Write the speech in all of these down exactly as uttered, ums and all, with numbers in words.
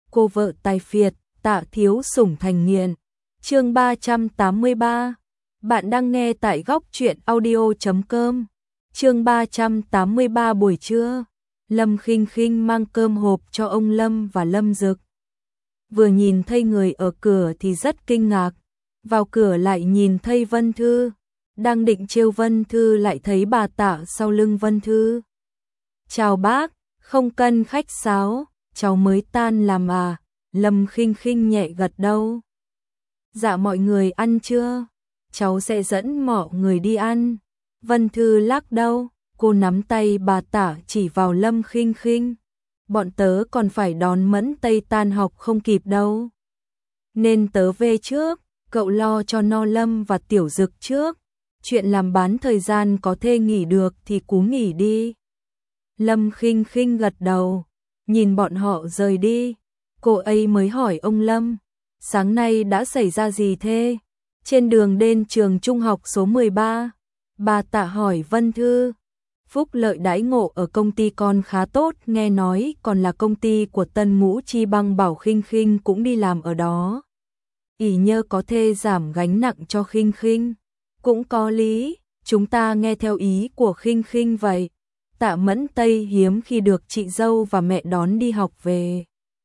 cô vợ tài phiệt, Tạ thiếu sủng thành nghiện. Chương ba trăm tám mươi ba. Bạn đang nghe tại góc truyện audio chấm com. Chương ba trăm tám mươi ba buổi trưa, Lâm Khinh Khinh mang cơm hộp cho ông Lâm và Lâm Dực. Vừa nhìn thấy người ở cửa thì rất kinh ngạc, vào cửa lại nhìn thấy Vân Thư, đang định trêu Vân Thư lại thấy bà Tạ sau lưng Vân Thư. "Chào bác, không cần khách sáo, cháu mới tan làm à?" Lâm Khinh Khinh nhẹ gật đầu. "Dạ mọi người ăn chưa? Cháu sẽ dẫn mọi người đi ăn." Vân Thư lắc đầu, cô nắm tay bà Tạ chỉ vào Lâm Khinh Khinh. "Bọn tớ còn phải đón Mẫn Tây tan học không kịp đâu. Nên tớ về trước, cậu lo cho No Lâm và Tiểu Dực trước. Chuyện làm bán thời gian có thể nghỉ được thì cú nghỉ đi." Lâm Khinh Khinh gật đầu, nhìn bọn họ rời đi. Cô ấy mới hỏi ông Lâm, "Sáng nay đã xảy ra gì thế?" Trên đường đến trường trung học số mười ba, bà Tạ hỏi Vân Thư. "Phúc lợi đãi ngộ ở công ty con khá tốt, nghe nói còn là công ty của Tân Ngũ Chi Băng, bảo Khinh Khinh cũng đi làm ở đó. Ỷ nhờ có thể giảm gánh nặng cho Khinh Khinh." "Cũng có lý, chúng ta nghe theo ý của Khinh Khinh vậy." Tạ Mẫn Tây hiếm khi được chị dâu và mẹ đón đi học về.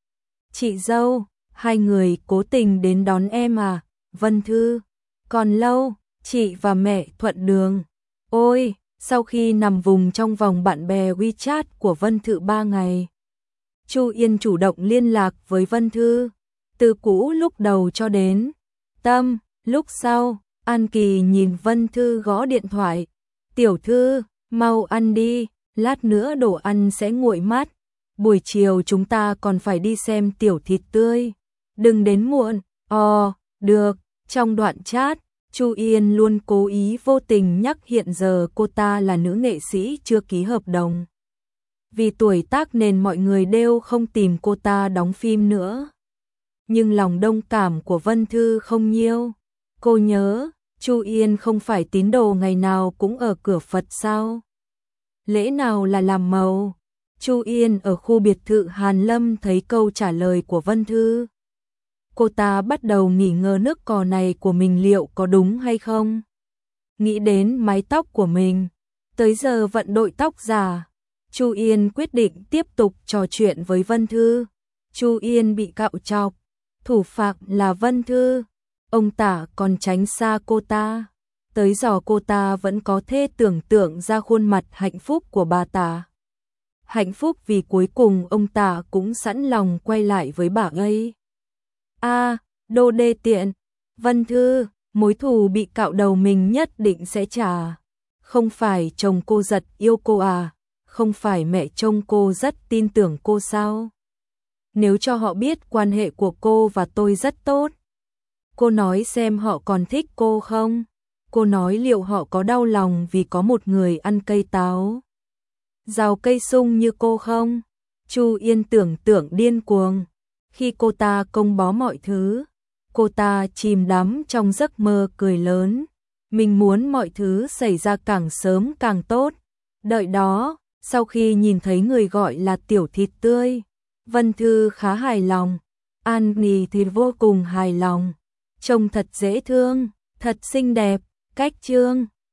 "Chị dâu, hai người cố tình đến đón em à?" "Vân Thư, còn lâu, chị và mẹ thuận đường." Ôi, sau khi nằm vùng trong vòng bạn bè WeChat của Vân Thư ba ngày, Chu Yên chủ động liên lạc với Vân Thư, từ cũ lúc đầu cho đến tâm, lúc sau. An Kỳ nhìn Vân Thư gõ điện thoại, "Tiểu Thư, mau ăn đi, lát nữa đồ ăn sẽ nguội mát. Buổi chiều chúng ta còn phải đi xem tiểu thịt tươi. Đừng đến muộn." "Ồ, được." Trong đoạn chat, Chu Yên luôn cố ý vô tình nhắc hiện giờ cô ta là nữ nghệ sĩ chưa ký hợp đồng. Vì tuổi tác nên mọi người đều không tìm cô ta đóng phim nữa. Nhưng lòng đồng cảm của Vân Thư không nhiều. Cô nhớ, Chu Yên không phải tín đồ ngày nào cũng ở cửa Phật sao? Lễ nào là làm màu? Chu Yên ở khu biệt thự Hàn Lâm thấy câu trả lời của Vân Thư. Cô ta bắt đầu nghi ngờ nước cò này của mình liệu có đúng hay không. Nghĩ đến mái tóc của mình, tới giờ vận đội tóc giả, Chu Yên quyết định tiếp tục trò chuyện với Vân Thư. Chu Yên bị cạo chọc, thủ phạm là Vân Thư. Ông Tả còn tránh xa cô ta, tới giờ cô ta vẫn có thể tưởng tượng ra khuôn mặt hạnh phúc của bà Tả. Hạnh phúc vì cuối cùng ông Tả cũng sẵn lòng quay lại với bà ấy. A, đồ đê tiện. Vân Thư, mối thù bị cạo đầu mình nhất định sẽ trả. Không phải chồng cô giật yêu cô à? Không phải mẹ chồng cô rất tin tưởng cô sao? Nếu cho họ biết quan hệ của cô và tôi rất tốt, cô nói xem họ còn thích cô không? Cô nói liệu họ có đau lòng vì có một người ăn cây táo, rào cây sung như cô không? Chu Yên tưởng tượng điên cuồng. Khi cô ta công bố mọi thứ, cô ta chìm đắm trong giấc mơ cười lớn. Mình muốn mọi thứ xảy ra càng sớm càng tốt. Đợi đó, sau khi nhìn thấy người gọi là tiểu thịt tươi, Vân Thư khá hài lòng. An Nhi thì vô cùng hài lòng. Trông thật dễ thương, thật xinh đẹp, cách trương,